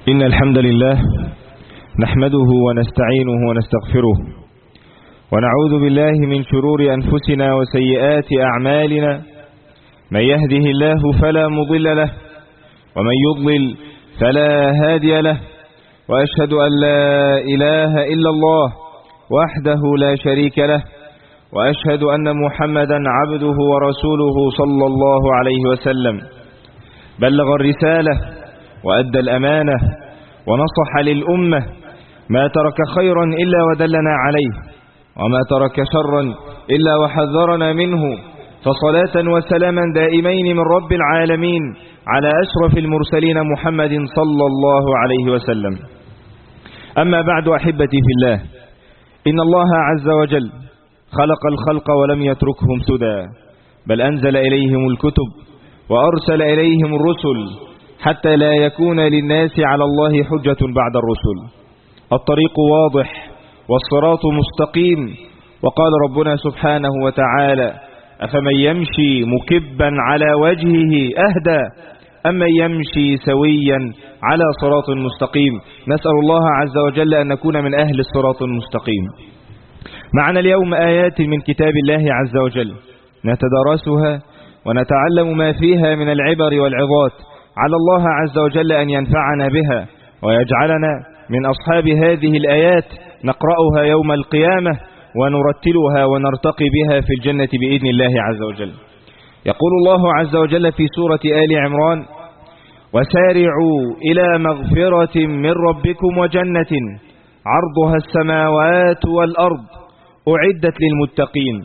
إن الحمد لله نحمده ونستعينه ونستغفره ونعوذ بالله من شرور أنفسنا وسيئات أعمالنا. من يهده الله فلا مضل له ومن يضلل فلا هادي له، وأشهد أن لا إله إلا الله وحده لا شريك له، وأشهد أن محمدا عبده ورسوله صلى الله عليه وسلم. بلغ الرسالة وأدى الأمانة ونصح للأمة، ما ترك خيرا إلا ودلنا عليه، وما ترك شرا إلا وحذرنا منه. فصلاة وسلاما دائمين من رب العالمين على أشرف المرسلين محمد صلى الله عليه وسلم. أما بعد، أحبتي في الله، إن الله عز وجل خلق الخلق ولم يتركهم سدى، بل أنزل إليهم الكتب وأرسل إليهم الرسل حتى لا يكون للناس على الله حجة بعد الرسل. الطريق واضح والصراط مستقيم، وقال ربنا سبحانه وتعالى: أفمن يمشي مكبا على وجهه أهدى أمن يمشي سويا على صراط مستقيم. نسأل الله عز وجل أن نكون من أهل الصراط المستقيم. معنا اليوم آيات من كتاب الله عز وجل نتدارسها ونتعلم ما فيها من العبر والعظات. على الله عز وجل أن ينفعنا بها ويجعلنا من أصحاب هذه الآيات، نقرأها يوم القيامة ونرتلها ونرتقي بها في الجنة بإذن الله عز وجل. يقول الله عز وجل في سورة آل عمران: وسارعوا إلى مغفرة من ربكم وجنة عرضها السماوات والأرض أعدت للمتقين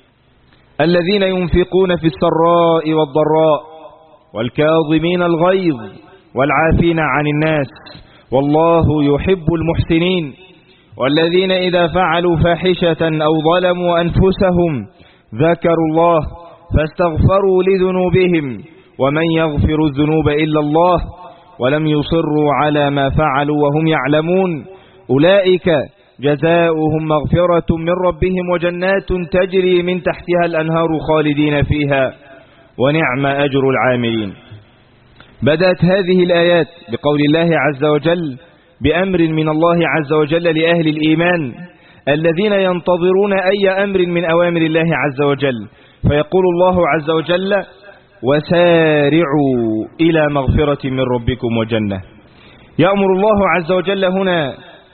الذين ينفقون في السراء والضراء والكاظمين الغيظ والعافين عن الناس والله يحب المحسنين والذين إذا فعلوا فاحشة أو ظلموا أنفسهم ذكروا الله فاستغفروا لذنوبهم ومن يغفر الذنوب إلا الله ولم يصروا على ما فعلوا وهم يعلمون أولئك جزاؤهم مغفرة من ربهم وجنات تجري من تحتها الأنهار خالدين فيها ونعم أجر العاملين. بدأت هذه الآيات بقول الله عز وجل بأمر من الله عز وجل لأهل الإيمان الذين ينتظرون أي أمر من أوامر الله عز وجل، فيقول الله عز وجل: وسارعوا إلى مغفرة من ربكم وجنة. يأمر الله عز وجل هنا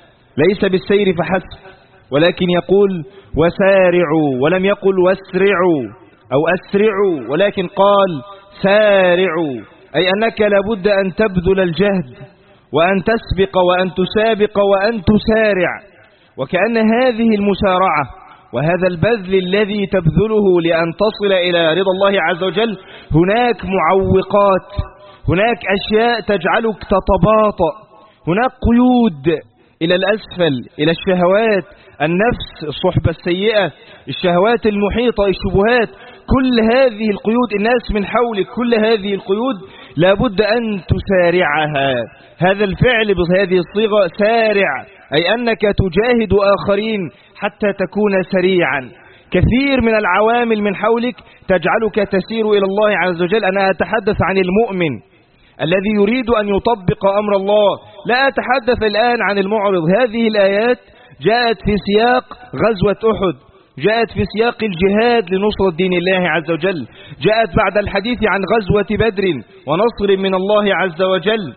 ليس بالسير فحسب، ولكن يقول وسارعوا، ولم يقل واسرعوا أو أسرعوا، ولكن قال سارعوا، أي أنك لابد أن تبذل الجهد وأن تسبق وأن تسابق وأن تسارع. وكأن هذه المسارعة وهذا البذل الذي تبذله لأن تصل إلى رضا الله عز وجل هناك معوقات، هناك أشياء تجعلك تتباطأ، هناك قيود إلى الأسفل، إلى الشهوات، النفس، الصحبة السيئة، الشهوات المحيطة، الشبهات، كل هذه القيود، الناس من حولك، كل هذه القيود لابد أن تسارعها. هذا الفعل بهذه الصيغة سارع، أي أنك تجاهد آخرين حتى تكون سريعا. كثير من العوامل من حولك تجعلك تسير إلى الله عز وجل. أنا أتحدث عن المؤمن الذي يريد أن يطبق أمر الله، لا أتحدث الآن عن المعرض. هذه الآيات جاءت في سياق غزوة أحد، جاءت في سياق الجهاد لنصرة دين الله عز وجل، جاءت بعد الحديث عن غزوة بدر ونصر من الله عز وجل.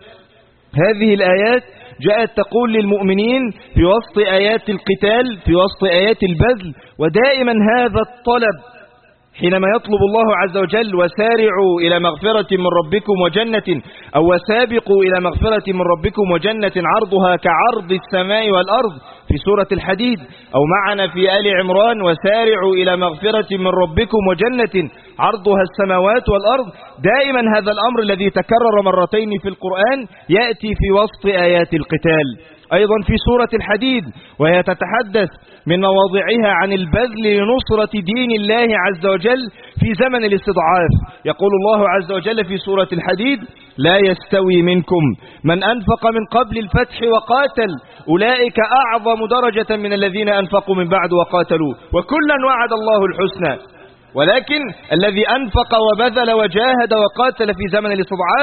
هذه الآيات جاءت تقول للمؤمنين في وسط آيات القتال، في وسط آيات البذل، ودائما هذا الطلب حينما يطلب الله عز وجل وسارعوا إلى مغفرة من ربكم وجنة، أو وسابقوا إلى مغفرة من ربكم وجنة عرضها كعرض السماء والأرض في سورة الحديد، أو معنا في آل عمران وسارعوا إلى مغفرة من ربكم وجنة عرضها السماوات والأرض. دائما هذا الأمر الذي تكرر مرتين في القرآن يأتي في وسط آيات القتال. أيضا في سورة الحديد وهي تتحدث من مواضعها عن البذل لنصرة دين الله عز وجل في زمن الاستضعاف. يقول الله عز وجل في سورة الحديد: لا يستوي منكم من أنفق من قبل الفتح وقاتل أولئك أعظم درجة من الذين أنفقوا من بعد وقاتلوا وكلا وعد الله الحسنى. ولكن الذي أنفق وبذل وجاهد وقاتل في زمن الاستضعاف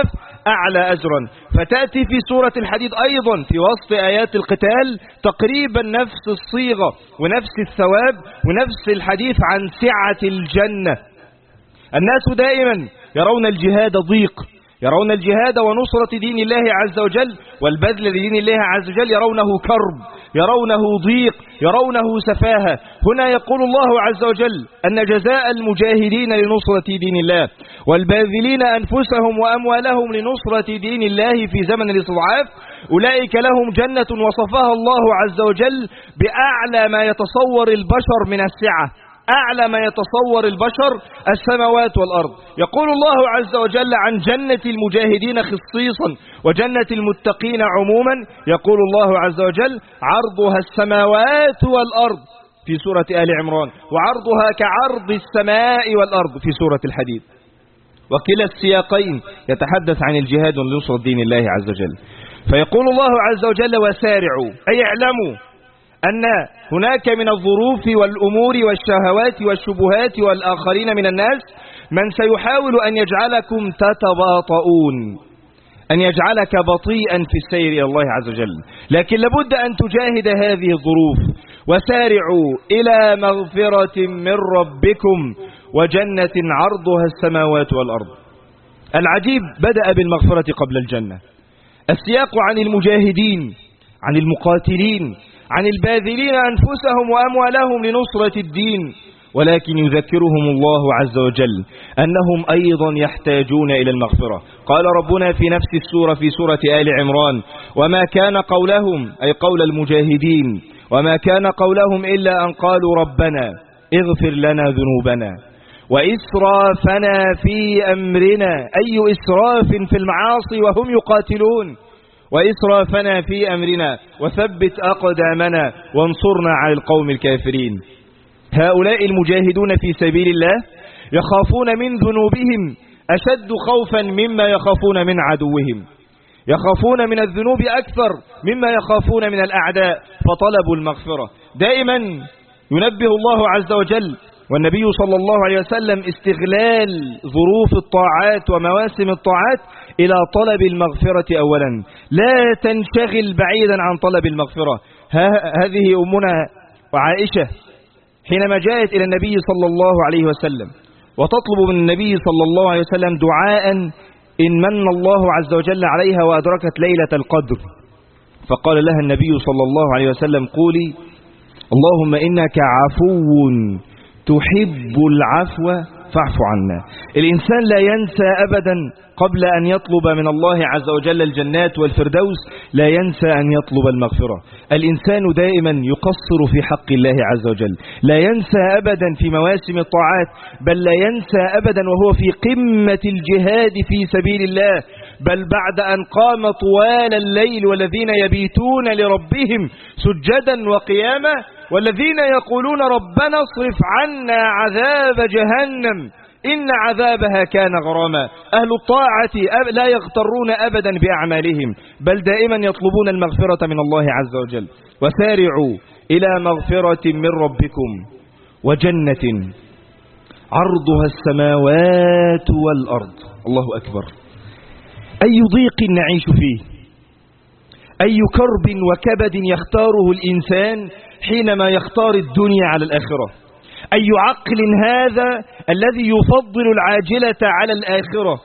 أعلى أجرا. فتأتي في سورة الحديد أيضا في وسط آيات القتال تقريبا نفس الصيغة ونفس الثواب ونفس الحديث عن سعة الجنة. الناس دائما يرون الجهاد ضيق، يرون الجهاد ونصرة دين الله عز وجل والبذل لدين الله عز وجل يرونه كرب، يرونه ضيق، يرونه سفاهة. هنا يقول الله عز وجل أن جزاء المجاهدين لنصرة دين الله والباذلين أنفسهم وأموالهم لنصرة دين الله في زمن الاستضعاف أولئك لهم جنة وصفها الله عز وجل بأعلى ما يتصور البشر من السعة، أعلى ما يتصور البشر السماوات والأرض. يقول الله عز وجل عن جنة المجاهدين خصيصا وجنة المتقين عموما، يقول الله عز وجل عرضها السماوات والأرض في سورة آل عمران، وعرضها كعرض السماء والأرض في سورة الحديد. وكلا السياقين يتحدث عن الجهاد لنصرة دين الله عز وجل. فيقول الله عز وجل وسارعوا، أي اعلموا أن هناك من الظروف والأمور والشهوات والشبهات والآخرين من الناس من سيحاول أن يجعلكم تتباطؤون، أن يجعلك بطيئا في السير إلى الله عز وجل، لكن لابد أن تجاهد هذه الظروف. وسارعوا إلى مغفرة من ربكم وجنة عرضها السماوات والأرض. العجيب بدأ بالمغفرة قبل الجنة. السياق عن المجاهدين، عن المقاتلين، عن الباذلين أنفسهم وأموالهم لنصرة الدين، ولكن يذكرهم الله عز وجل أنهم أيضا يحتاجون إلى المغفرة. قال ربنا في نفس السورة في سورة آل عمران وما كان قولهم، أي قول المجاهدين، وما كان قولهم إلا أن قالوا ربنا اغفر لنا ذنوبنا وإسرافنا في أمرنا، أي إسراف في المعاصي وهم يقاتلون، وإسرافنا في أمرنا وثبت أقدامنا وانصرنا على القوم الكافرين. هؤلاء المجاهدون في سبيل الله يخافون من ذنوبهم أشد خوفا مما يخافون من عدوهم، يخافون من الذنوب أكثر مما يخافون من الأعداء، فطلبوا المغفرة. دائما ينبه الله عز وجل والنبي صلى الله عليه وسلم استغلال ظروف الطاعات ومواسم الطاعات إلى طلب المغفرة أولا، لا تنشغل بعيدا عن طلب المغفرة. هذه أمنا وعائشة حينما جاءت إلى النبي صلى الله عليه وسلم وتطلب من النبي صلى الله عليه وسلم دعاء إن من الله عز وجل عليها وأدركت ليلة القدر، فقال لها النبي صلى الله عليه وسلم قولي اللهم إنك عفو تحب العفو فاعف عنا. الإنسان لا ينسى أبدا قبل أن يطلب من الله عز وجل الجنات والفردوس لا ينسى أن يطلب المغفرة. الإنسان دائما يقصر في حق الله عز وجل، لا ينسى أبدا في مواسم الطاعات، بل لا ينسى أبدا وهو في قمة الجهاد في سبيل الله، بل بعد أن قام طوال الليل والذين يبيتون لربهم سجدا وقياما والذين يقولون ربنا اصرف عنا عذاب جهنم إن عذابها كان غراما. أهل الطاعة لا يغترون أبدا بأعمالهم، بل دائما يطلبون المغفرة من الله عز وجل. وسارعوا إلى مغفرة من ربكم وجنة عرضها السماوات والأرض. الله أكبر. أي ضيق نعيش فيه، أي كرب وكبد يختاره الإنسان حينما يختار الدنيا على الآخرة. أي عقل هذا الذي يفضل العاجلة على الآخرة،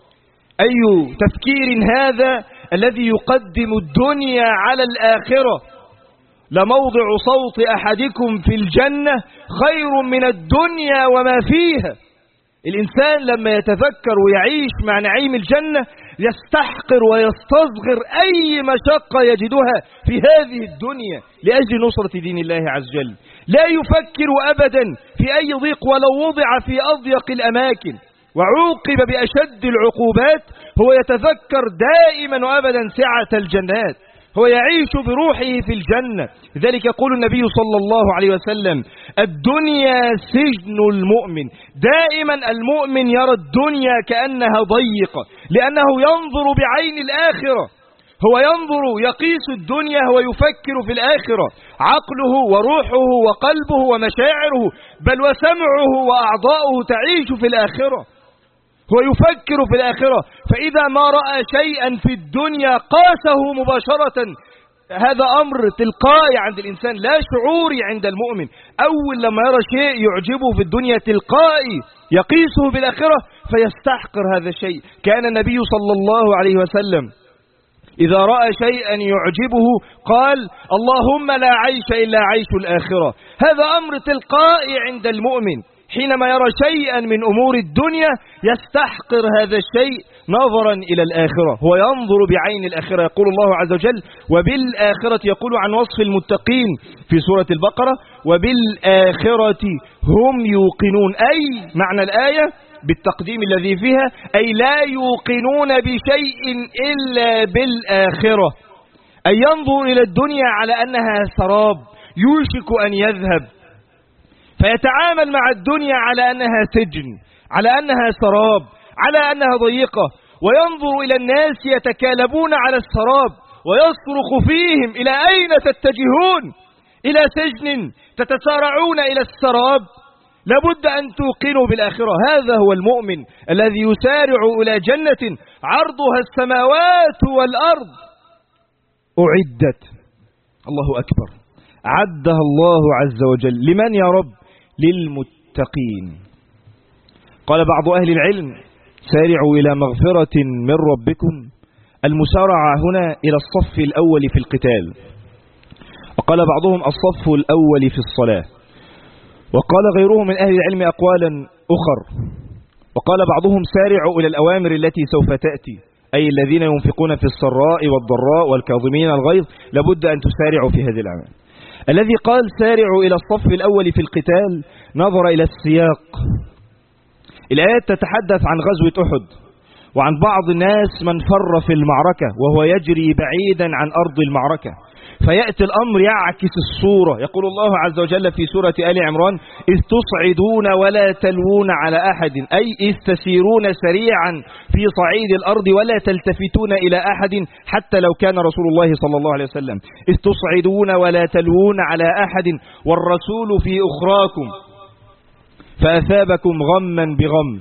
أي تفكير هذا الذي يقدم الدنيا على الآخرة. لموضع صوت أحدكم في الجنة خير من الدنيا وما فيها. الإنسان لما يتفكر ويعيش مع نعيم الجنة يستحقر ويستصغر أي مشقة يجدها في هذه الدنيا لأجل نصرة دين الله عز وجل. لا يفكر أبدا في أي ضيق ولو وضع في أضيق الأماكن وعوقب بأشد العقوبات، هو يتذكر دائما وأبدا سعة الجنات، هو يعيش بروحه في الجنة. لذلك يقول النبي صلى الله عليه وسلم الدنيا سجن المؤمن. دائما المؤمن يرى الدنيا كأنها ضيقة لأنه ينظر بعين الآخرة، هو ينظر يقيس الدنيا، هو يفكر في الآخرة، عقله وروحه وقلبه ومشاعره بل وسمعه وأعضاؤه تعيش في الآخرة. هو يفكر في الآخرة، فإذا ما رأى شيئا في الدنيا قاسه مباشرة. هذا أمر تلقائي عند الإنسان لا شعوري عند المؤمن. أول لما يرى شيء يعجبه في الدنيا تلقائي يقيسه بالآخرة فيستحقر هذا الشيء. كان النبي صلى الله عليه وسلم إذا رأى شيئا يعجبه قال اللهم لا عيش إلا عيش الآخرة. هذا أمر تلقائي عند المؤمن، حينما يرى شيئا من أمور الدنيا يستحقر هذا الشيء نظرا إلى الآخرة، هو ينظر بعين الآخرة. يقول الله عز وجل وبالآخرة، يقول عن وصف المتقين في سورة البقرة وبالآخرة هم يوقنون، أي معنى الآية بالتقديم الذي فيها أي لا يوقنون بشيء إلا بالآخرة، أي ينظر إلى الدنيا على أنها سراب يوشك أن يذهب، فيتعامل مع الدنيا على أنها سجن، على أنها سراب، على أنها ضيقة، وينظر إلى الناس يتكالبون على السراب ويصرخ فيهم إلى أين تتجهون؟ إلى سجن تتسارعون إلى السراب. لابد أن توقنوا بالآخرة. هذا هو المؤمن الذي يسارع إلى جنة عرضها السماوات والأرض أعدت، الله أكبر، عدها الله عز وجل لمن يا رب؟ للمتقين. قال بعض أهل العلم سارعوا إلى مغفرة من ربكم، المسارعة هنا إلى الصف الأول في القتال، وقال بعضهم الصف الأول في الصلاة، وقال غيرهم من أهل العلم أقوالا أخر، وقال بعضهم سارعوا إلى الأوامر التي سوف تأتي، أي الذين ينفقون في السراء والضراء والكاظمين الغيظ لابد أن تسارعوا في هذه الأعمال. الذي قال سارعوا إلى الصف الأول في القتال نظر إلى السياق. الآيات تتحدث عن غزوة أحد وعن بعض الناس من فر في المعركة وهو يجري بعيدا عن أرض المعركة، فيأتي الأمر يعكس الصورة. يقول الله عز وجل في سورة آل عمران إذ تصعدون ولا تلوون على أحد، أي إذ تسيرون سريعا في صعيد الأرض ولا تلتفتون إلى أحد حتى لو كان رسول الله صلى الله عليه وسلم، إذ تصعدون ولا تلوون على أحد والرسول في أخراكم فأثابكم غما بغم.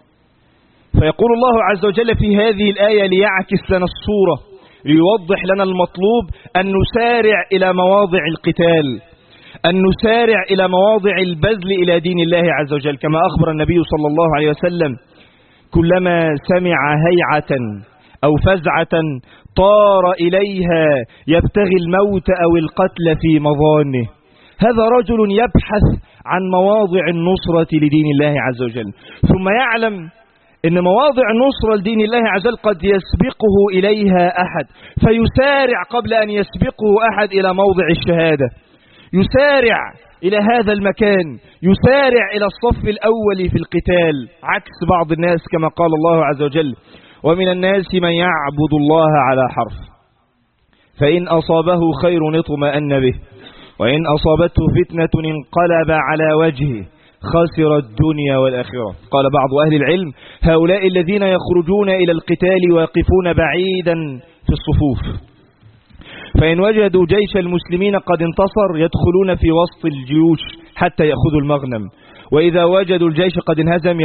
فيقول الله عز وجل في هذه الآية ليعكس لنا الصورة، ليوضح لنا المطلوب أن نسارع إلى مواضع القتال، أن نسارع إلى مواضع البذل إلى دين الله عز وجل، كما أخبر النبي صلى الله عليه وسلم كلما سمع هيعة أو فزعة طار إليها يبتغي الموت أو القتل في مظانه. هذا رجل يبحث عن مواضع النصرة لدين الله عز وجل، ثم يعلم إن مواضع النصرة لدين الله عز وجل قد يسبقه إليها أحد، فيسارع قبل أن يسبقه أحد إلى موضع الشهادة، يسارع إلى هذا المكان، يسارع إلى الصف الأول في القتال، عكس بعض الناس كما قال الله عز وجل ومن الناس من يعبد الله على حرف فإن أصابه خير اطمأن به وإن أصابته فتنة انقلب على وجهه خسر الدنيا والآخرة. قال بعض أهل العلم هؤلاء الذين يخرجون إلى القتال ويقفون بعيدا في الصفوف، فإن وجدوا جيش المسلمين قد انتصر يدخلون في وسط الجيوش حتى يأخذوا المغنم، وإذا وجدوا الجيش قد انهزم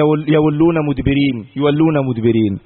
يولون مدبرين.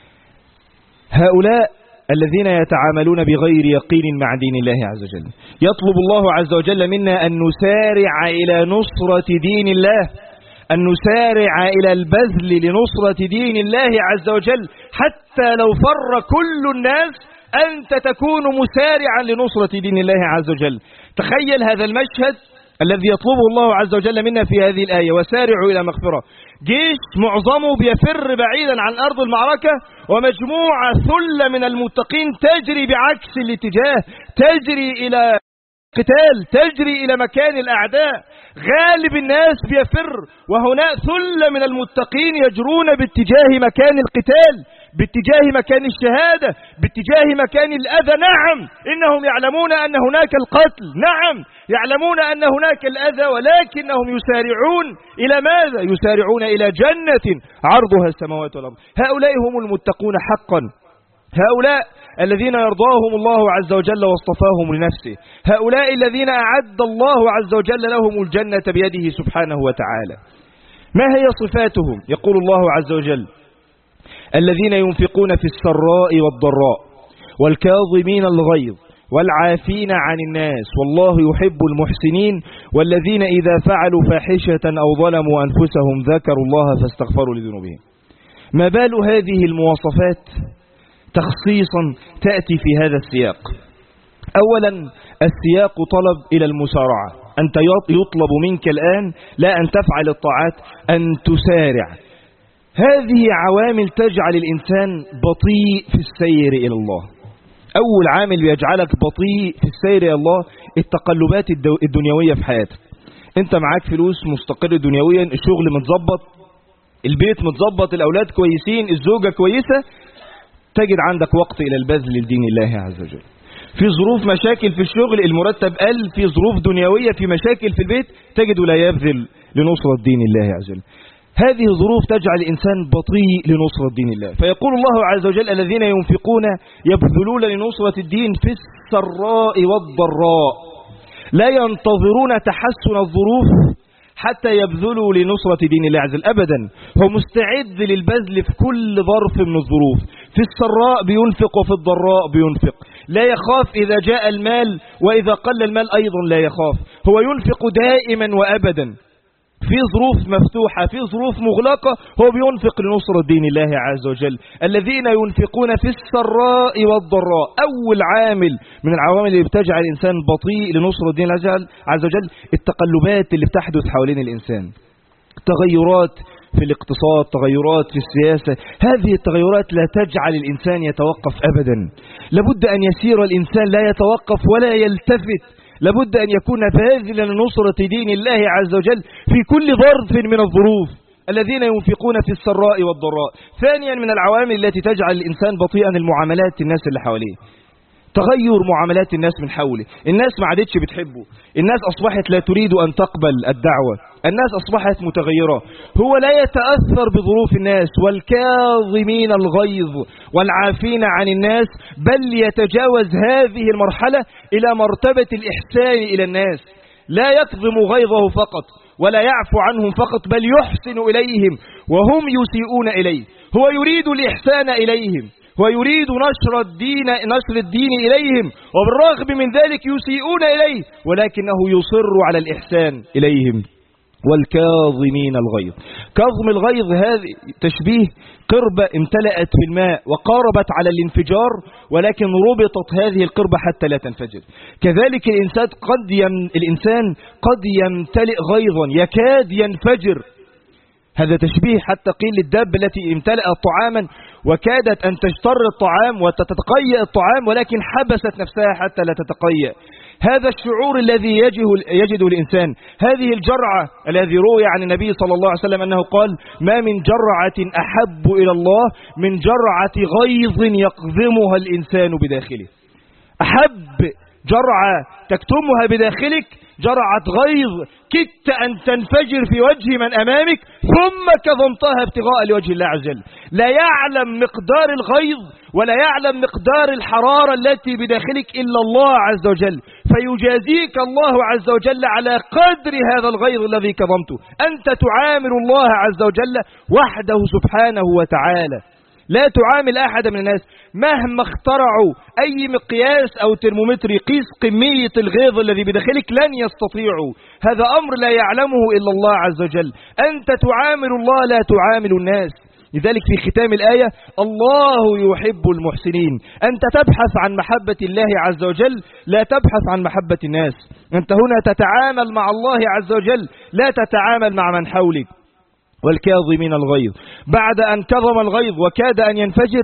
هؤلاء الذين يتعاملون بغير يقين مع دين الله عز وجل. يطلب الله عز وجل منا أن نسارع إلى نصرة دين الله، أن نسارع إلى البذل لنصرة دين الله عز وجل، حتى لو فر كل الناس أنت تكون مسارعا لنصرة دين الله عز وجل. تخيل هذا المشهد الذي يطلبه الله عز وجل منا في هذه الآية وسارعوا إلى مغفرة. جيش معظمه بيفر بعيدا عن أرض المعركة، ومجموعة ثلة من المتقين تجري بعكس الاتجاه، تجري إلى قتال، تجري إلى مكان الأعداء. غالب الناس بيفر، وهناك ثلة من المتقين يجرون باتجاه مكان القتال، باتجاه مكان الشهادة، باتجاه مكان الأذى. نعم إنهم يعلمون أن هناك القتل، نعم يعلمون أن هناك الأذى، ولكنهم يسارعون إلى ماذا؟ يسارعون إلى جنة عرضها السماوات والأرض. هؤلاء هم المتقون حقا، هؤلاء الذين يرضاهم الله عز وجل واصطفاهم لنفسه، هؤلاء الذين أعد الله عز وجل لهم الجنة بيده سبحانه وتعالى. ما هي صفاتهم؟ يقول الله عز وجل الذين ينفقون في السراء والضراء والكاظمين الغيظ والعافين عن الناس والله يحب المحسنين والذين إذا فعلوا فاحشة أو ظلموا أنفسهم ذكروا الله فاستغفروا لذنوبهم. ما بال هذه المواصفات تخصيصا تأتي في هذا السياق؟ أولا السياق طلب إلى المسارعة، أنت يطلب منك الآن لا أن تفعل الطاعات، أن تسارع. هذه عوامل تجعل الإنسان بطيء في السير إلى الله. أول عامل بيجعلك بطيء في السير إلى الله التقلبات الدنيوية في حياتك. أنت معاك فلوس، مستقر دنيويا، الشغل متظبط، البيت متظبط، الأولاد كويسين، الزوجة كويسة، تجد عندك وقت إلى البذل لدين الله عز وجل. في ظروف مشاكل في الشغل، المرتب قل، في ظروف دنيوية، في مشاكل في البيت، تجد لا يبذل لنصرة دين الله عز وجل. هذه الظروف تجعل الإنسان بطيء لنصرة دين الله. فيقول الله عز وجل الذين ينفقون يبذلون لنصرة الدين في السراء والضراء، لا ينتظرون تحسن الظروف حتى يبذلوا لنصرة دين الله عز وجل أبدا. هو مستعد للبذل في كل ظرف من الظروف. في السراء بينفق وفي الضراء بينفق، لا يخاف إذا جاء المال، وإذا قل المال أيضا لا يخاف. هو ينفق دائما وأبدا، في ظروف مفتوحة، في ظروف مغلقة، هو بينفق لنصرة دين الله عز وجل. الذين ينفقون في السراء والضراء. أول عامل من العوامل اللي بتجعل الإنسان بطيء لنصرة دين الله عز وجل التقلبات اللي بتحدث حوالين الإنسان، تغيرات في الاقتصاد، تغيرات في السياسة. هذه التغيرات لا تجعل الإنسان يتوقف أبدا. لابد أن يسير الإنسان لا يتوقف ولا يلتفت، لابد أن يكون باذلا لنصرة دين الله عز وجل في كل ظرف من الظروف. الذين ينفقون في السراء والضراء. ثانيا من العوامل التي تجعل الإنسان بطيئا المعاملات، الناس اللي حواليه، تغير معاملات الناس من حوله. الناس ما عادتش بتحبه، الناس أصبحت لا تريد أن تقبل الدعوة، الناس أصبحت متغيرة. هو لا يتأثر بظروف الناس. والكاظمين الغيظ والعافين عن الناس، بل يتجاوز هذه المرحلة إلى مرتبة الإحسان إلى الناس. لا يكظم غيظه فقط ولا يعفو عنهم فقط، بل يحسن إليهم وهم يسيئون إليه. هو يريد الإحسان إليهم، هو يريد نشر الدين إليهم، وبالرغم من ذلك يسيئون إليه، ولكنه يصر على الإحسان إليهم. والكاظمين الغيظ. كظم الغيظ هذه تشبيه قربة امتلأت بالماء وقاربت على الانفجار، ولكن ربطت هذه القربة حتى لا تنفجر. كذلك الإنسان قد يمتلئ غيظا يكاد ينفجر. هذا تشبيه حتى قيل للدابة التي امتلأت طعاما وكادت أن تجتر الطعام وتتقيأ الطعام، ولكن حبست نفسها حتى لا تتقيأ. هذا الشعور الذي يجده الإنسان، هذه الجرعة الذي روي عن النبي صلى الله عليه وسلم أنه قال: ما من جرعة أحب إلى الله من جرعة غيظ يقذمها الإنسان بداخله. أحب جرعة تكتمها بداخلك جرعة غيظ كدت أن تنفجر في وجه من أمامك، ثم كظمتها ابتغاء لوجه الله عز وجل. لا يعلم مقدار الغيظ ولا يعلم مقدار الحرارة التي بداخلك إلا الله عز وجل، فيجازيك الله عز وجل على قدر هذا الغيظ الذي كظمته. أنت تعامل الله عز وجل وحده سبحانه وتعالى، لا تعامل أحد من الناس. مهما اخترعوا أي مقياس أو ترمومتر يقيس كمية الغيظ الذي بداخلك لن يستطيعوا. هذا أمر لا يعلمه إلا الله عز وجل. أنت تعامل الله لا تعامل الناس. لذلك في ختام الآية: الله يحب المحسنين. أنت تبحث عن محبة الله عز وجل، لا تبحث عن محبة الناس. أنت هنا تتعامل مع الله عز وجل، لا تتعامل مع من حولك. والكاظمين الغيظ، بعد أن كظم الغيظ وكاد أن ينفجر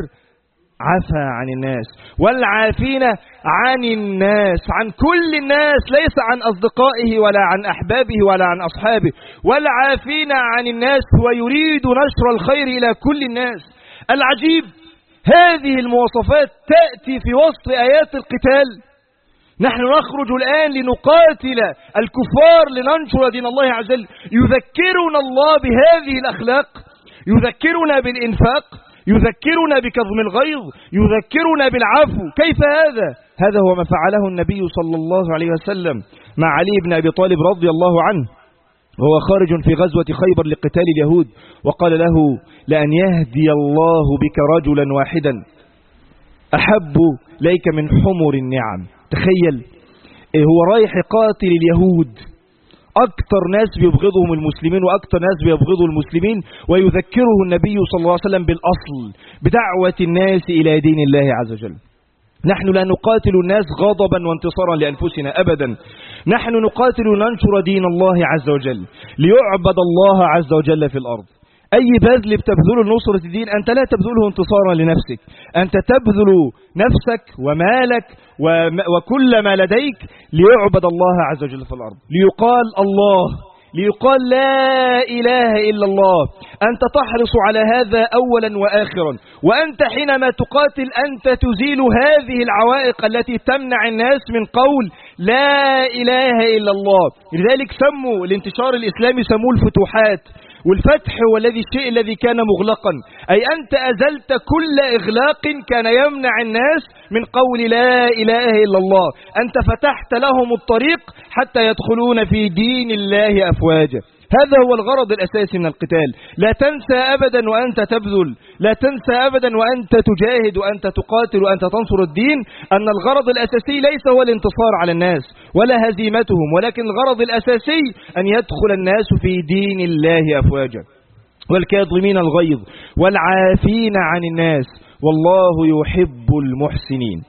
عفى عن الناس. والعافين عن الناس، عن كل الناس، ليس عن أصدقائه ولا عن أحبابه ولا عن أصحابه. والعافين عن الناس ويريد نشر الخير إلى كل الناس. العجيب هذه المواصفات تأتي في وسط آيات القتال. نحن نخرج الآن لنقاتل الكفار لننشر دين الله عز وجل. يذكرنا الله بهذه الأخلاق، يذكرنا بالإنفاق، يذكرنا بكظم الغيظ، يذكرنا بالعفو. كيف هذا؟ هذا هو ما فعله النبي صلى الله عليه وسلم مع علي بن أبي طالب رضي الله عنه. وهو خارج في غزوة خيبر لقتال اليهود، وقال له: لأن يهدي الله بك رجلا واحدا أحب ليك من حمر النعم. تخيل، هو رايح يقاتل اليهود، أكثر ناس بيبغضهم المسلمين وأكثر ناس بيبغضوا المسلمين، ويذكره النبي صلى الله عليه وسلم بالأصل بدعوة الناس إلى دين الله عز وجل. نحن لا نقاتل الناس غضبا وانتصارا لأنفسنا أبدا، نحن نقاتل لننشر دين الله عز وجل، ليعبد الله عز وجل في الأرض. أي بذل بتبذله لنصرة الدين أنت لا تبذله انتصارا لنفسك، أنت تبذل نفسك ومالك وكل ما لديك ليعبد الله عز وجل في الأرض، ليقال الله، ليقال لا إله إلا الله. أنت تحرص على هذا أولا وآخرا، وأنت حينما تقاتل أنت تزيل هذه العوائق التي تمنع الناس من قول لا إله إلا الله. لذلك سموا الانتشار الإسلامي سموه الفتوحات، والفتح هو الشيء الذي كان مغلقا، أي أنت أزلت كل إغلاق كان يمنع الناس من قول لا إله إلا الله، أنت فتحت لهم الطريق حتى يدخلون في دين الله أفواجا. هذا هو الغرض الأساسي من القتال. لا تنسى أبدا وأنت تبذل، لا تنسى أبدا وأنت تجاهد وأنت تقاتل وأنت تنصر الدين، أن الغرض الأساسي ليس هو الانتصار على الناس ولا هزيمتهم، ولكن الغرض الأساسي أن يدخل الناس في دين الله أفواجا. والكاظمين الغيظ والعافين عن الناس والله يحب المحسنين.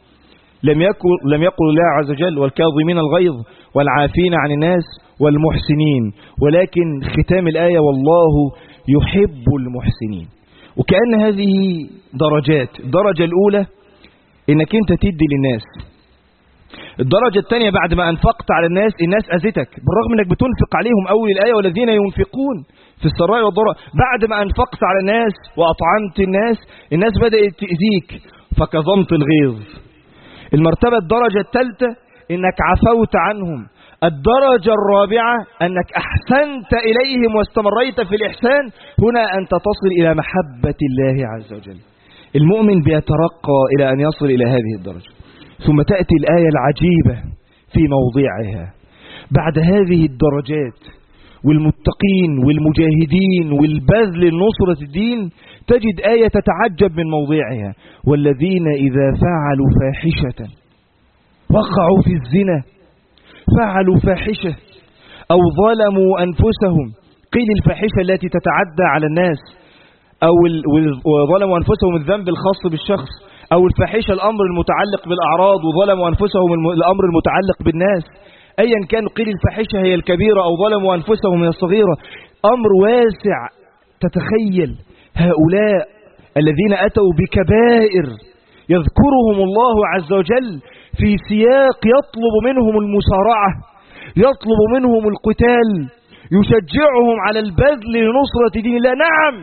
لم يقل الله عز وجل والكاظمين الغيظ والعافين عن الناس والمحسنين، ولكن ختام الآية والله يحب المحسنين. وكأن هذه درجات. الدرجة الأولى إنك أنت تدي للناس، الدرجة الثانية بعد ما أنفقت على الناس أذتك بالرغم أنك بتنفق عليهم أول الآية والذين ينفقون في السراء والضراء، بعد ما أنفقت على الناس وأطعمت الناس بدأت تأذيك فكظمت الغيظ. المرتبة الدرجة الثالثة إنك عفوت عنهم. الدرجة الرابعة أنك أحسنت إليهم واستمريت في الإحسان. هنا أنت تصل إلى محبة الله عز وجل. المؤمن بيترقى إلى أن يصل إلى هذه الدرجة. ثم تأتي الآية العجيبة في موضعها. بعد هذه الدرجات والمتقين والمجاهدين والبذل لنصرة الدين تجد آية تتعجب من موضعها: والذين إذا فعلوا فاحشة وقعوا في الزنا فعلوا فاحشة أو ظلموا أنفسهم. قيل الفاحشة التي تتعدى على الناس، أو ظلموا أنفسهم الذنب الخاص بالشخص، أو الفاحشة الأمر المتعلق بالأعراض وظلموا أنفسهم الأمر المتعلق بالناس. أيا كان، قيل الفاحشة هي الكبيرة أو ظلموا أنفسهم هي الصغيرة. أمر واسع. تتخيل هؤلاء الذين أتوا بكبائر يذكرهم الله عز وجل في سياق يطلب منهم المسارعة، يطلب منهم القتال، يشجعهم على البذل لنصرة دين الله. نعم،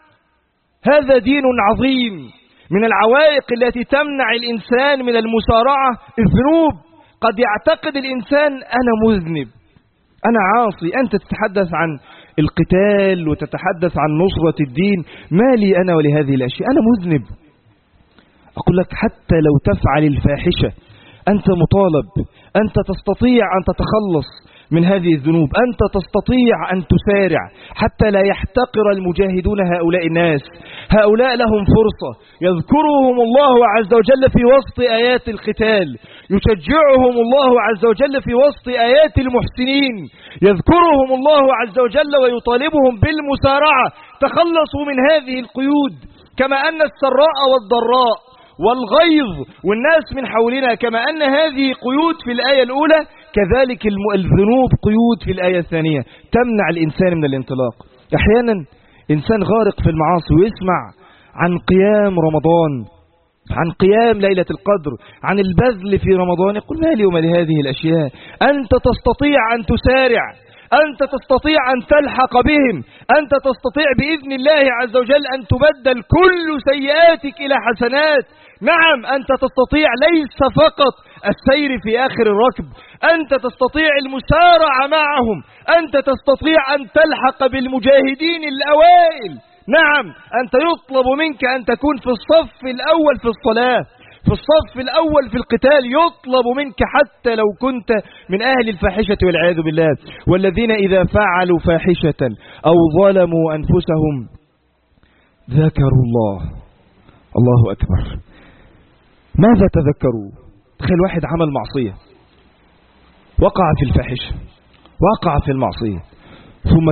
هذا دين عظيم. من العوائق التي تمنع الإنسان من المسارعة الذنوب. قد يعتقد الإنسان أنا مذنب، أنا عاصي. أنت تتحدث عن القتال وتتحدث عن نصرة الدين، ما لي أنا ولهذه الأشياء؟ أنا مذنب. أقول لك حتى لو تفعل الفاحشة أنت مطالب، أنت تستطيع أن تتخلص من هذه الذنوب، أنت تستطيع أن تسارع حتى لا يحتقر المجاهدون هؤلاء الناس. هؤلاء لهم فرصة، يذكرهم الله عز وجل في وسط آيات القتال، يشجعهم الله عز وجل في وسط آيات المحسنين، يذكرهم الله عز وجل ويطالبهم بالمسارعة. تخلصوا من هذه القيود، كما أن السراء والضراء والغيظ والناس من حولنا، كما أن هذه قيود في الآية الأولى، كذلك الذنوب قيود في الآية الثانية تمنع الإنسان من الانطلاق. أحيانا إنسان غارق في المعاصي ويسمع عن قيام رمضان، عن قيام ليلة القدر، عن البذل في رمضان، يقول ما لي وما لهذه الأشياء؟ أنت تستطيع أن تسارع، أنت تستطيع أن تلحق بهم، أنت تستطيع بإذن الله عز وجل أن تبدل كل سيئاتك إلى حسنات. نعم، أنت تستطيع ليس فقط السير في آخر الركب، أنت تستطيع المسارعة معهم، أنت تستطيع أن تلحق بالمجاهدين الأوائل. نعم، أنت يطلب منك أن تكون في الصف الأول في الصلاة، في الصف الأول في القتال، يطلب منك حتى لو كنت من أهل الفاحشة والعياذ بالله. والذين إذا فعلوا فاحشة أو ظلموا أنفسهم ذكروا الله. الله أكبر. ماذا تذكروا؟ تخيل واحد عمل معصية، وقع في الفاحشة، وقع في المعصية، ثم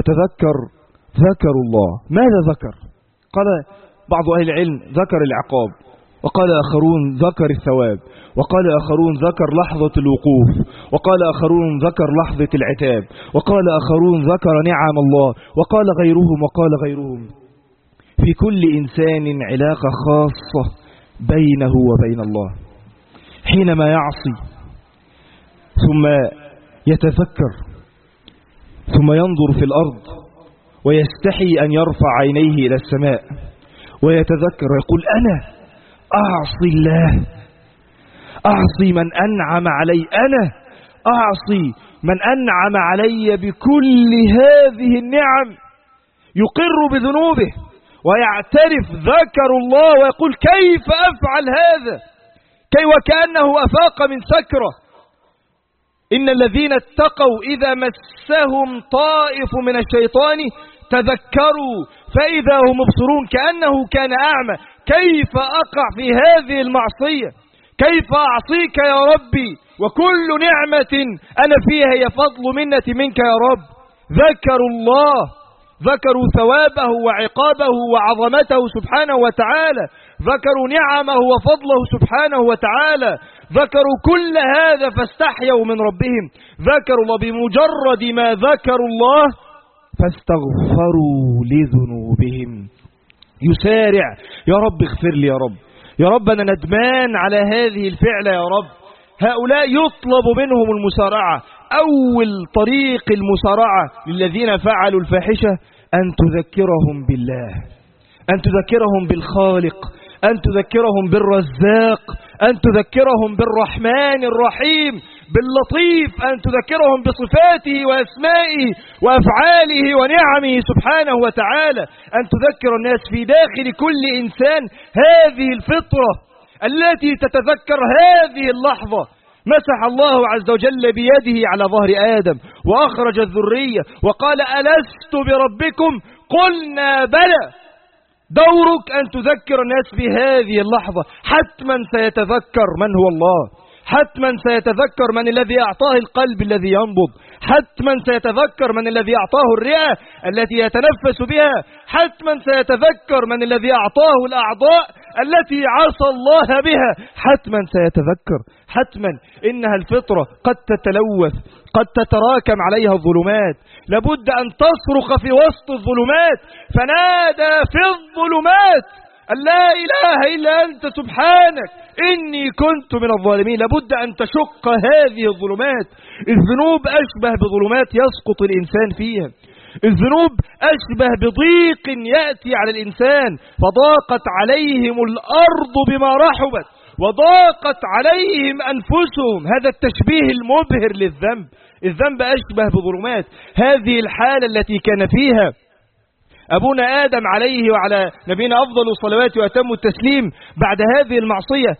ذكروا الله. ماذا ذكر؟ قال بعض أهل العلم ذكر العقاب، وقال آخرون ذكر الثواب، وقال آخرون ذكر لحظة الوقوف، وقال آخرون ذكر لحظة العتاب، وقال آخرون ذكر نعم الله، وقال غيرهم. في كل إنسان علاقة خاصة بينه وبين الله. حينما يعصي ثم يتذكر، ثم ينظر في الأرض ويستحي أن يرفع عينيه إلى السماء ويتذكر ويقول أنا أعصي الله، أعصي من أنعم علي، أنا أعصي من أنعم علي بكل هذه النعم. يقر بذنوبه ويعترف، ذكر الله ويقول كيف أفعل هذا، وكأنه أفاق من سكرة. إن الذين اتقوا إذا مسهم طائف من الشيطان تذكروا فإذا هم مبصرون، كأنه كان أعمى. كيف أقع في هذه المعصية؟ كيف أعصيك يا ربي وكل نعمة أنا فيها هي فضل منة منك يا رب. ذكروا الله، ذكروا ثوابه وعقابه وعظمته سبحانه وتعالى، ذكروا نعمه وفضله سبحانه وتعالى، ذكروا كل هذا فاستحيوا من ربهم. ذكروا الله، بمجرد ما ذكروا الله فاستغفروا لذنوبهم. يسارع، يا رب اغفر لي، يا رب أنا ندمان على هذه الفعلة يا رب. هؤلاء يطلب منهم المسارعة. أول طريق المسارعة للذين فعلوا الفاحشة أن تذكرهم بالله، أن تذكرهم بالخالق، أن تذكرهم بالرزاق، أن تذكرهم بالرحمن الرحيم، باللطيف، أن تذكرهم بصفاته وأسمائه وأفعاله ونعمه سبحانه وتعالى، أن تذكر الناس في داخل كل إنسان هذه الفطرة التي تتذكر هذه اللحظة. مسح الله عز وجل بيده على ظهر آدم وأخرج الذرية وقال ألست بربكم؟ قلنا بلى. دورك أن تذكر الناس في هذه اللحظة. حتما سيتذكر من هو الله، حتما سيتذكر من الذي أعطاه القلب الذي ينبض، حتما سيتذكر من الذي أعطاه الرئة التي يتنفس بها، حتما سيتذكر من الذي أعطاه الأعضاء التي عصى الله بها، حتما سيتذكر. حتما إنها الفطرة قد تتلوث، قد تتراكم عليها الظلمات، لابد أن تصرخ في وسط الظلمات فنادى في الظلمات أن لا إله إلا أنت سبحانك إني كنت من الظالمين. لابد أن تشق هذه الظلمات. الذنوب أشبه بظلمات يسقط الإنسان فيها، الذنوب أشبه بضيق يأتي على الإنسان، فضاقت عليهم الأرض بما رحبت وضاقت عليهم أنفسهم. هذا التشبيه المبهر للذنب. الذنب أشبه بظلمات. هذه الحالة التي كان فيها أبونا آدم عليه وعلى نبينا أفضل الصلوات وأتم التسليم بعد هذه المعصية،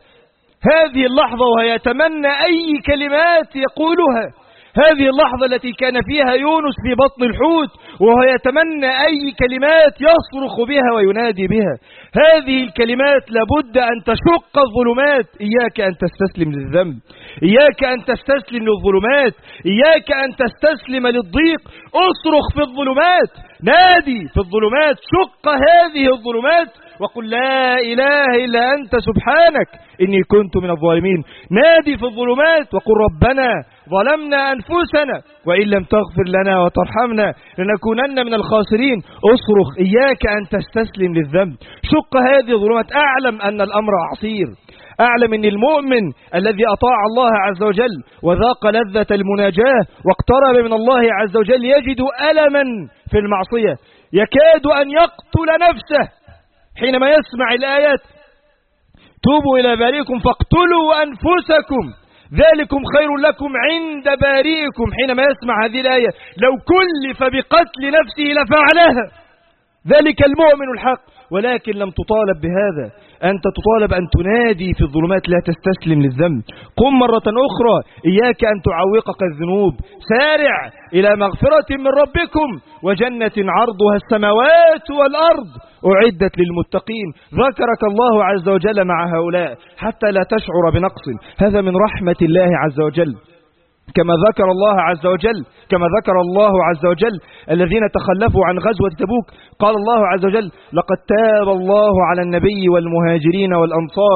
هذه اللحظة وهي يتمنى أي كلمات يقولها، هذه اللحظة التي كان فيها يونس في بطن الحوت وهو يتمنى أي كلمات يصرخ بها وينادي بها. هذه الكلمات لابد أن تشق الظلمات. إياك أن تستسلم للذنب، إياك أن تستسلم للظلمات، إياك أن تستسلم للضيق. أصرخ في الظلمات، نادي في الظلمات، شق هذه الظلمات وقل لا إله إلا أنت سبحانك إني كنت من الظالمين. نادي في الظلمات وقل ربنا ظلمنا أنفسنا وإن لم تغفر لنا وترحمنا لنكونن من الخاسرين. أصرخ، إياك أن تستسلم للذنب، شق هذه الظلمات. أعلم أن الأمر عصير، أعلم أن المؤمن الذي أطاع الله عز وجل وذاق لذة المناجاة واقترب من الله عز وجل يجد ألما في المعصية، يكاد أن يقتل نفسه حينما يسمع الآيات توبوا إلى بارئكم فاقتلوا أنفسكم ذلكم خير لكم عند بارئكم. حينما يسمع هذه الآية لو كلف بقتل نفسه لفعلها، ذلك المؤمن الحق. ولكن لم تطالب بهذا، أنت تطالب أن تنادي في الظلمات لا تستسلم للذنب. قم مرة أخرى، إياك أن تعوقك الذنوب. سارع إلى مغفرة من ربكم وجنة عرضها السماوات والأرض أعدت للمتقين. ذكرك الله عز وجل مع هؤلاء حتى لا تشعر بنقص. هذا من رحمة الله عز وجل. كما ذكر الله عز وجل الذين تخلفوا عن غزوة تبوك، قال الله عز وجل: لقد تاب الله على النبي والمهاجرين والأنصار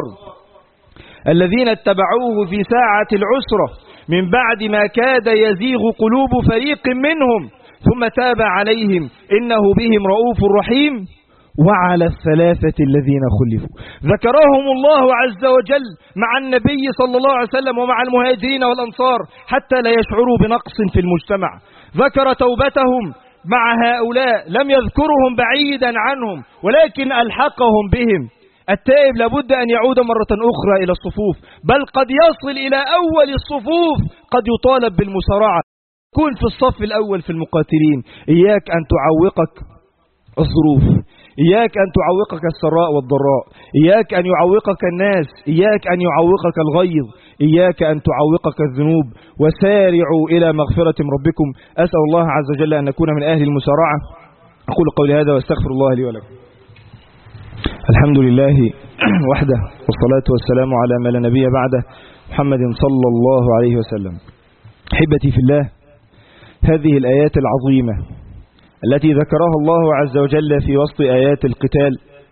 الذين اتبعوه في ساعة العسرة من بعد ما كاد يزيغ قلوب فريق منهم ثم تاب عليهم إنه بهم رؤوف رحيم. وعلى الثلاثة الذين خلفوا، ذكرهم الله عز وجل مع النبي صلى الله عليه وسلم ومع المهاجرين والأنصار حتى لا يشعروا بنقص في المجتمع. ذكر توبتهم مع هؤلاء، لم يذكرهم بعيدا عنهم ولكن ألحقهم بهم. التائب لابد أن يعود مرة أخرى إلى الصفوف، بل قد يصل إلى أول الصفوف، قد يطالب بالمسارعة. كن في الصف الأول في المقاتلين. إياك أن تعوقك الظروف، إياك أن تعوقك السراء والضراء، إياك أن يعوقك الناس، إياك أن يعوقك الغيظ، إياك أن تعوقك الذنوب. وسارعوا إلى مغفرة من ربكم. أسأل الله عز وجل أن نكون من أهل المسارعة. أقول قولي هذا واستغفر الله لي ولكم. الحمد لله وحده، والصلاة والسلام على ما لا نبي بعده، محمد صلى الله عليه وسلم. أحبتي في الله، هذه الآيات العظيمة التي ذكرها الله عز وجل في وسط آيات القتال،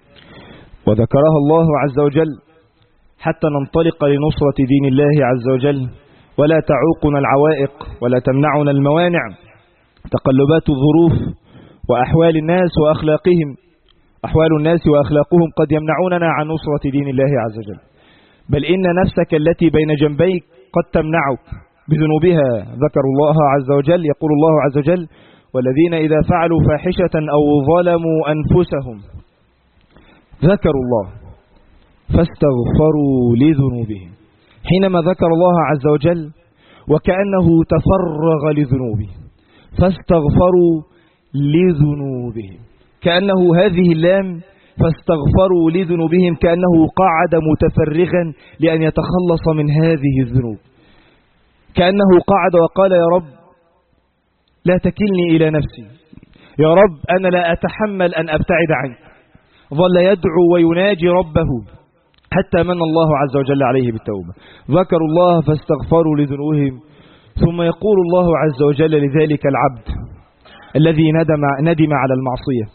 وذكرها الله عز وجل حتى ننطلق لنصرة دين الله عز وجل ولا تعوقنا العوائق ولا تمنعنا الموانع، تقلبات الظروف وأحوال الناس وأخلاقهم. أحوال الناس وأخلاقهم قد يمنعوننا عن نصرة دين الله عز وجل، بل إن نفسك التي بين جنبيك قد تمنعك بذنوبها. ذكر الله عز وجل، يقول الله عز وجل: والذين إذا فعلوا فاحشة أو ظلموا أنفسهم ذكروا الله فاستغفروا لذنوبهم. حينما ذكر الله عز وجل وكأنه تفرغ لذنوبه، فاستغفروا لذنوبهم، كأنه هذه اللام فاستغفروا لذنوبهم كأنه قعد متفرغا لأن يتخلص من هذه الذنوب، كأنه قعد وقال: يا رب لا تكلني إلى نفسي، يا رب أنا لا أتحمل أن أبتعد عنك. ظل يدعو ويناجي ربه حتى من الله عز وجل عليه بالتوبة. ذكروا الله فاستغفروا لذنوبهم. ثم يقول الله عز وجل لذلك العبد الذي ندم على المعصية،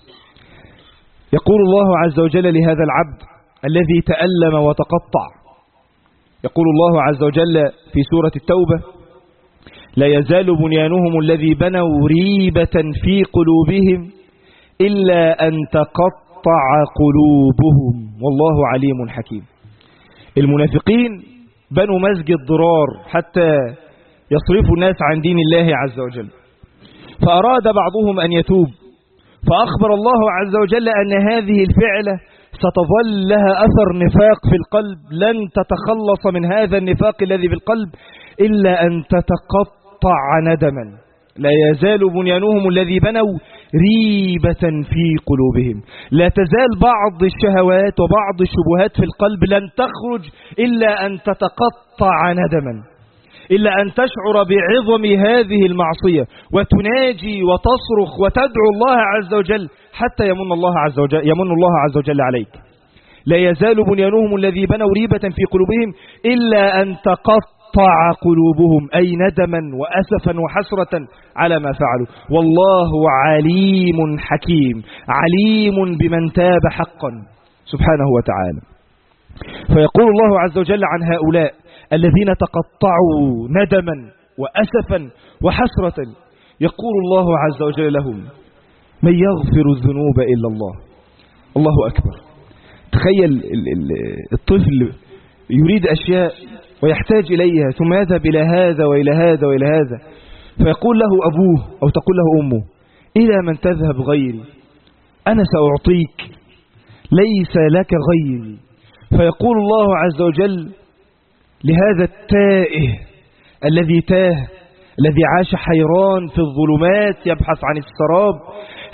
يقول الله عز وجل لهذا العبد الذي تألم وتقطع، يقول الله عز وجل في سورة التوبة: لا يزال بنيانهم الذي بنوا ريبة في قلوبهم إلا أن تقطع قلوبهم والله عليم حكيم. المنافقين بنوا مسجد ضرار حتى يصرفوا الناس عن دين الله عز وجل، فأراد بعضهم أن يتوب، فأخبر الله عز وجل أن هذه الفعلة ستظل لها أثر نفاق في القلب، لن تتخلص من هذا النفاق الذي في القلب إلا أن تتقطع ندما. لا يزال بنيانهم الذي بنوا ريبة في قلوبهم. لا تزال بعض الشهوات وبعض الشبهات في القلب لن تخرج إلا أن تتقطع ندما، إلا أن تشعر بعظم هذه المعصية وتناجي وتصرخ وتدعو الله عز وجل حتى يمن الله عز وجل عليك. لا يزال بنيانهم الذي بنوا ريبة في قلوبهم إلا أن تقطع قلوبهم، أي ندما وأسفا وحسرة على ما فعلوا. والله عليم حكيم، عليم بمن تاب حقا سبحانه وتعالى. فيقول الله عز وجل عن هؤلاء الذين تقطعوا ندما وأسفا وحسرة، يقول الله عز وجل لهم: من يغفر الذنوب إلا الله. الله أكبر. تخيل الطفل يريد أشياء ويحتاج إليها ثم يذهب إلى هذا وإلى هذا وإلى هذا، فيقول له أبوه أو تقول له أمه: إلى من تذهب غيري؟ أنا سأعطيك، ليس لك غيري. فيقول الله عز وجل لهذا التائه الذي تاه، الذي عاش حيران في الظلمات يبحث عن السراب،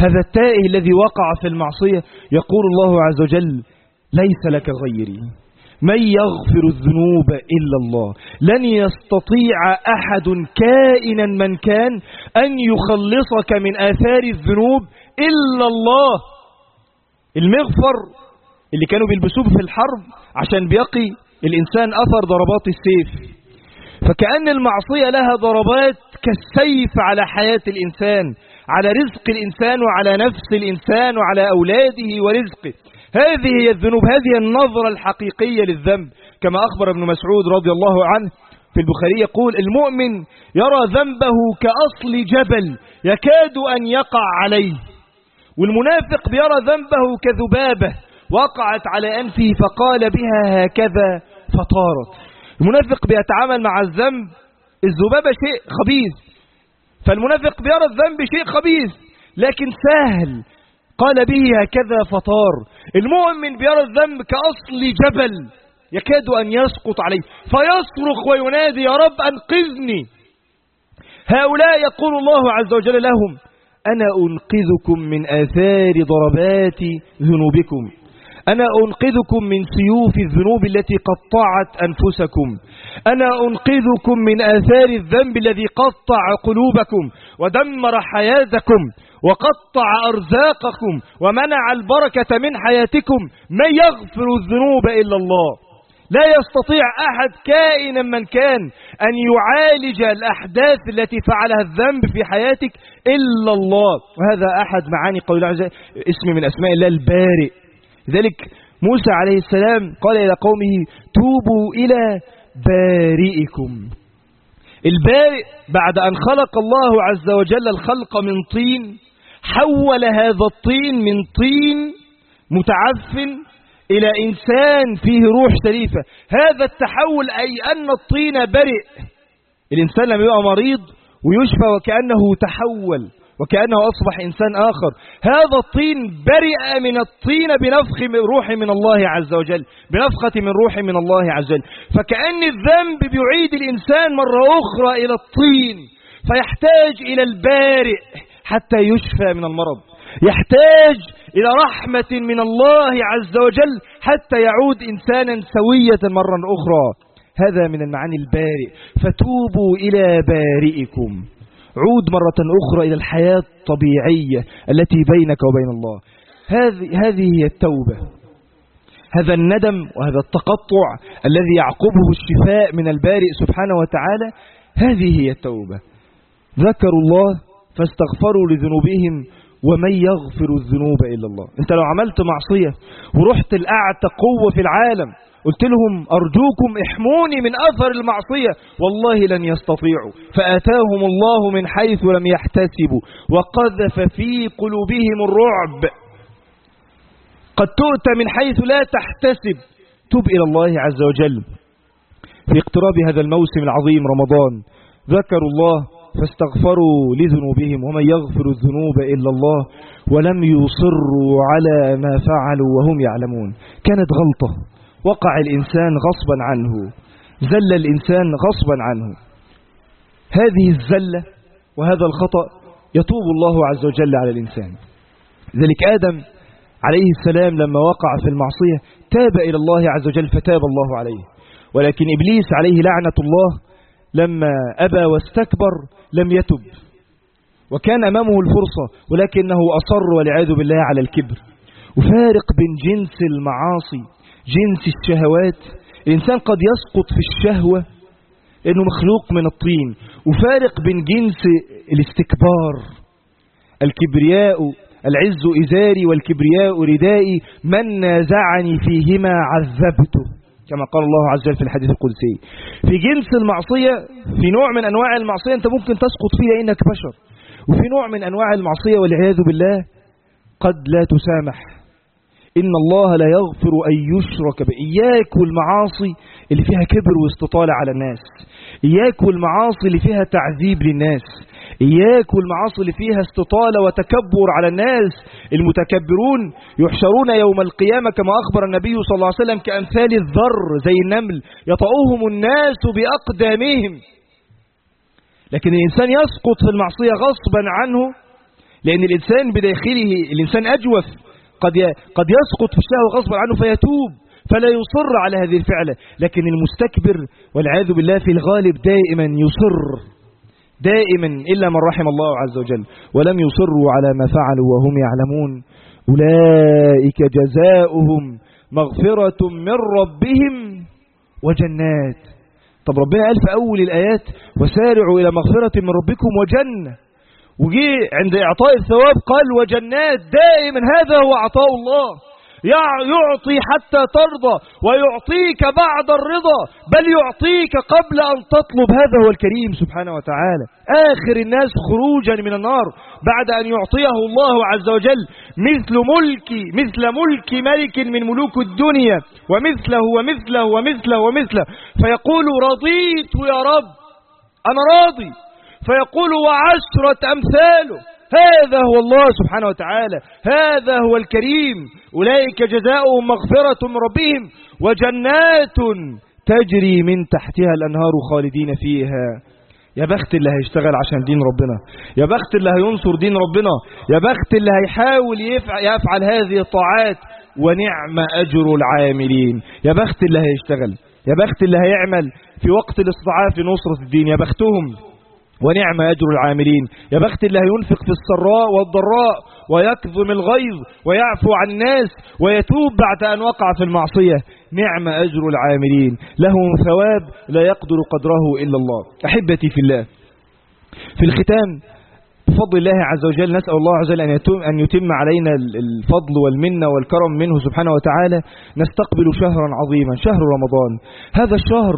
هذا التائه الذي وقع في المعصية يقول الله عز وجل ليس لك غيري، من يغفر الذنوب إلا الله، لن يستطيع أحد كائنا من كان أن يخلصك من آثار الذنوب إلا الله. المغفر اللي كانوا بيلبسوه في الحرب عشان بيقي الإنسان أثر ضربات السيف، فكأن المعصية لها ضربات كالسيف على حياة الإنسان، على رزق الإنسان وعلى نفس الإنسان وعلى أولاده ورزقه. هذه هي الذنوب، هذه النظرة الحقيقية للذنب، كما أخبر ابن مسعود رضي الله عنه في البخاري يقول المؤمن يرى ذنبه كأصل جبل يكاد أن يقع عليه، والمنافق بيرى ذنبه كذبابة وقعت على أنفه فقال بها هكذا فطارت. المنافق بيتعامل مع الذنب، الذبابة شيء خبيث، فالمنافق بيرى الذنب شيء خبيث لكن سهل، قال به هكذا فطار. المؤمن بيرى الذنب كأصل جبل يكاد أن يسقط عليه فيصرخ وينادي يا رب أنقذني. هؤلاء يقول الله عز وجل لهم أنا أنقذكم من آثار ضربات ذنوبكم، أنا أنقذكم من سيوف الذنوب التي قطعت أنفسكم، أنا أنقذكم من آثار الذنب الذي قطع قلوبكم ودمر حياتكم وقطع أرزاقكم ومنع البركة من حياتكم. من يغفر الذنوب إلا الله، لا يستطيع أحد كائنا من كان أن يعالج الأحداث التي فعلها الذنب في حياتك إلا الله. وهذا أحد معاني قول الله عز وجل، اسم من أسماء الله البارئ. لذلك موسى عليه السلام قال إلى قومه توبوا إلى بارئكم. البارئ بعد أن خلق الله عز وجل الخلق من طين، حول هذا الطين من طين متعفن إلى إنسان فيه روح شريفة. هذا التحول أي أن الطين برئ، الإنسان لما يبقى مريض ويشفى وكأنه تحول وكأنه أصبح إنسان آخر. هذا الطين برئ من الطين بنفخ من روح من الله عز وجل، بنفخة من روح من الله عز وجل. فكأن الذنب بيعيد الإنسان مرة أخرى إلى الطين، فيحتاج إلى البارئ حتى يشفى من المرض، يحتاج إلى رحمة من الله عز وجل حتى يعود إنسانا سوية مرة أخرى. هذا من المعاني البارئ. فتوبوا إلى بارئكم، عود مرة أخرى إلى الحياة الطبيعية التي بينك وبين الله. هذه هي التوبة، هذا الندم وهذا التقطع الذي يعقبه الشفاء من البارئ سبحانه وتعالى. هذه هي التوبة. ذكروا الله فاستغفروا لذنوبهم ومن يغفر الذنوب إلا الله. انت لو عملت معصية ورحت لأعتى قوة في العالم قلت لهم أرجوكم احموني من أثر المعصية، والله لن يستطيعوا، فآتاهم الله من حيث لم يحتسبوا وقذف في قلوبهم الرعب. قد تؤتى من حيث لا تحتسب. تب إلى الله عز وجل. في اقتراب هذا الموسم العظيم رمضان ذكروا الله فاستغفروا لذنوبهم ومن يغفر الذنوب إلا الله ولم يصروا على ما فعلوا وهم يعلمون. كانت غلطة، وقع الإنسان غصبا عنه، زل الإنسان غصبا عنه. هذه الزلة وهذا الخطأ يتوب الله عز وجل على الإنسان. ذلك آدم عليه السلام لما وقع في المعصية تاب إلى الله عز وجل فتاب الله عليه، ولكن إبليس عليه لعنة الله لما أبى واستكبر لم يتب، وكان أمامه الفرصة ولكنه أصر والعياذ بالله على الكبر. وفارق بين جنس المعاصي، جنس الشهوات، الإنسان قد يسقط في الشهوة إنه مخلوق من الطين، وفارق بين جنس الاستكبار، الكبرياء العز إزاري والكبرياء ردائي، من نازعني فيهما عذبته، كما قال الله عز وجل في الحديث القدسي. في جنس المعصية، في نوع من أنواع المعصية أنت ممكن تسقط فيه لأنك بشر، وفي نوع من أنواع المعصية والعياذ بالله قد لا تسامح. إن الله لا يغفر أن يشرك به. إياك والمعاصي اللي فيها كبر واستطالة على الناس، إياك والمعاصي اللي فيها تعذيب للناس، إياك والمعاصي اللي فيها استطالة وتكبر على الناس. المتكبرون يحشرون يوم القيامة كما أخبر النبي صلى الله عليه وسلم كأمثال الذر، زي النمل يطؤهم الناس بأقدامهم. لكن الإنسان يسقط في المعصية غصبا عنه، لأن الإنسان بداخله الإنسان أجوف، قد يسقط في الشهوة غصبا عنه فيتوب فلا يصر على هذه الفعلة. لكن المستكبر والعياذ بالله في الغالب دائما يصر، دائما إلا من رحم الله عز وجل، ولم يصروا على ما فعلوا وهم يعلمون. أولئك جزاؤهم مغفرة من ربهم وجنات. طب ربنا قال في أول الآيات وسارعوا إلى مغفرة من ربكم وجنة، وجي عند إعطاء الثواب قال وجنات. دائما هذا هو عطاء الله، يعطي حتى ترضى ويعطيك بعد الرضا، بل يعطيك قبل أن تطلب. هذا هو الكريم سبحانه وتعالى. آخر الناس خروجا من النار بعد أن يعطيه الله عز وجل مثل ملك ملك من ملوك الدنيا ومثله ومثله ومثله ومثله، فيقول رضيت يا رب، أنا راضي، فيقول وعشرة أمثاله. هذا هو الله سبحانه وتعالى، هذا هو الكريم. أولئك جزاؤهم مغفرة من ربهم وجنات تجري من تحتها الأنهار خالدين فيها. يا بخت اللي هيشتغل عشان دين ربنا، يا بخت اللي هينصر دين ربنا، يا بخت اللي هيحاول يفعل هذه الطاعات، ونعم أجر العاملين. يا بخت اللي هيشتغل، يا بخت اللي هيعمل في وقت الاستضعاف لنصرة الدين، يا بختهم ونعم أجر العاملين. يا بخت اللي هينفق في السراء والضراء ويكظم الغيظ ويعفو عن الناس ويتوب بعد أن وقع في المعصية. نعم أجر العاملين، لهم ثواب لا يقدر قدره إلا الله. أحبتي في الله، في الختام بفضل الله عز وجل نسأل الله عز وجل أن يتم علينا الفضل والمنة والكرم منه سبحانه وتعالى. نستقبل شهرا عظيما، شهر رمضان. هذا الشهر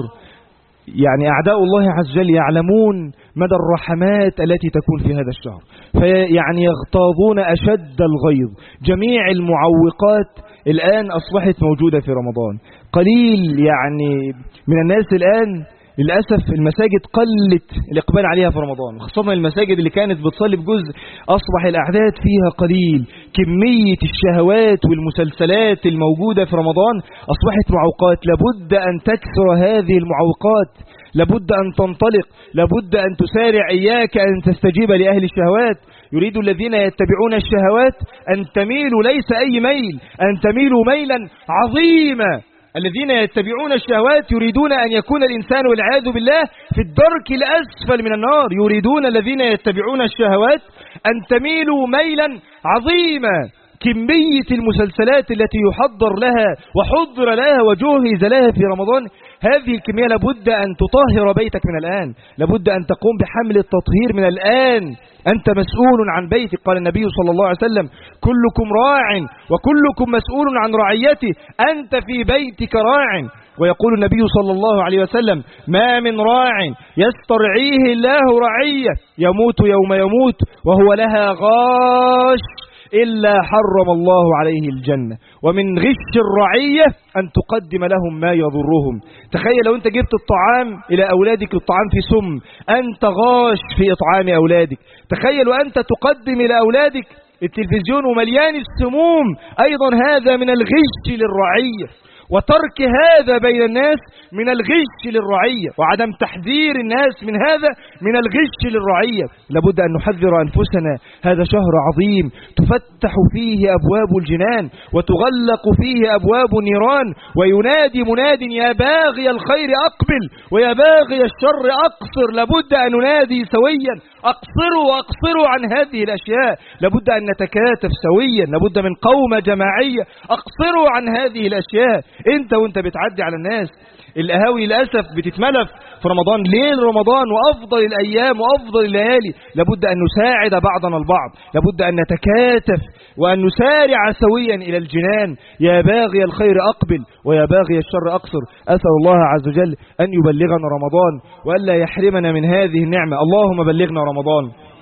يعني أعداء الله عز وجل يعلمون مدى الرحمات التي تكون في هذا الشهر، فيعني يغتاظون أشد الغيظ. جميع المعوقات الآن أصبحت موجودة في رمضان. قليل يعني من الناس الآن للأسف المساجد قلت الإقبال عليها في رمضان، خاصة المساجد اللي كانت بتصلي بجزء أصبح الأعداد فيها قليل. كمية الشهوات والمسلسلات الموجودة في رمضان أصبحت معوقات. لابد أن تكسر هذه المعوقات، لابد أن تنطلق، لابد أن تسارع. إياك أن تستجيب لأهل الشهوات. يريد الذين يتبعون الشهوات أن تميلوا، ليس أي ميل، أن تميلوا ميلا عظيما. الذين يتبعون الشهوات يريدون أن يكون الإنسان والعياذ بالله في الدرك الأسفل من النار. يريدون الذين يتبعون الشهوات أن تميلوا ميلا عظيما. كمية المسلسلات التي يحضر لها وحضر لها وجهز لها في رمضان، هذه الكمية لابد أن تطهر بيتك من الآن، لابد أن تقوم بحمل التطهير من الآن. أنت مسؤول عن بيتك. قال النبي صلى الله عليه وسلم كلكم راع وكلكم مسؤول عن رعيته. أنت في بيتك راع. ويقول النبي صلى الله عليه وسلم ما من راع يسترعيه الله رعية يموت يوم يموت وهو لها غاش إلا حرم الله عليه الجنة. ومن غش الرعية أن تقدم لهم ما يضرهم. تخيل لو أنت جبت الطعام إلى أولادك، الطعام في سم، أنت غاش في إطعام أولادك. تخيل وأنت تقدم إلى أولادك التلفزيون ومليان السموم، أيضا هذا من الغش للرعية. وترك هذا بين الناس من الغش للرعية، وعدم تحذير الناس من هذا من الغش للرعية. لابد أن نحذر أنفسنا. هذا شهر عظيم تفتح فيه أبواب الجنان وتغلق فيه أبواب النيران، وينادي مناد يا باغي الخير أقبل ويا باغي الشر أقصر. لابد أن ننادي سويا أقصروا عن هذه الأشياء. لابد أن نتكاتف سويا، لابد من قومة جماعية. أقصروا عن هذه الأشياء. انت وانت بتعدي على الناس القهاوي للأسف بتتملف في رمضان، ليل رمضان وأفضل الأيام وأفضل الليالي. لابد أن نساعد بعضنا البعض، لابد أن نتكاتف وأن نسارع سويا إلى الجنان. يا باغي الخير أقبل ويا باغي الشر أقصر. أسأل الله عز وجل أن يبلغنا رمضان وألا يحرمنا من هذه النعمة. اللهم بلغنا رمضان،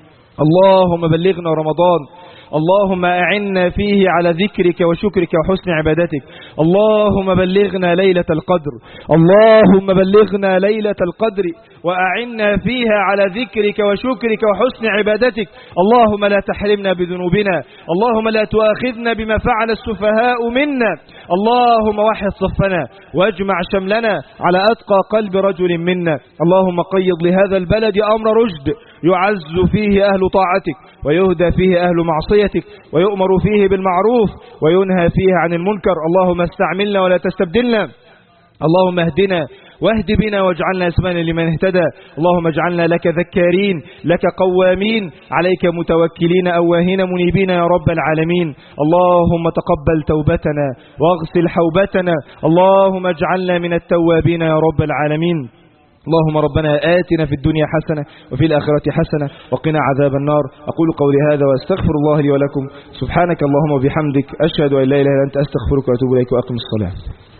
اللهم بلغنا رمضان. اللهم أعنا فيه على ذكرك وشكرك وحسن عبادتك. اللهم بلغنا ليلة القدر، اللهم بلغنا ليلة القدر وأعنا فيها على ذكرك وشكرك وحسن عبادتك. اللهم لا تحرمنا بذنوبنا، اللهم لا تؤاخذنا بما فعل السفهاء منا. اللهم وحد صفنا واجمع شملنا على أتقى قلب رجل منا. اللهم قيض لهذا البلد أمر رشد، يعز فيه أهل طاعتك ويهدى فيه أهل معصيتك ويؤمر فيه بالمعروف وينهى فيه عن المنكر. اللهم استعملنا ولا تستبدلنا. اللهم اهدنا واهد بنا واجعلنا اسمانا لمن اهتدى. اللهم اجعلنا لك ذكارين لك قوامين عليك متوكلين أواهين منيبين يا رب العالمين. اللهم تقبل توبتنا واغسل حوبتنا. اللهم اجعلنا من التوابين يا رب العالمين. اللهم ربنا آتنا في الدنيا حسنة وفي الآخرة حسنة وقنا عذاب النار. أقول قولي هذا وأستغفر الله لي ولكم. سبحانك اللهم وبحمدك أشهد أن لا إله إلا أنت أستغفرك وأتوب إليك وأقم الصلاة.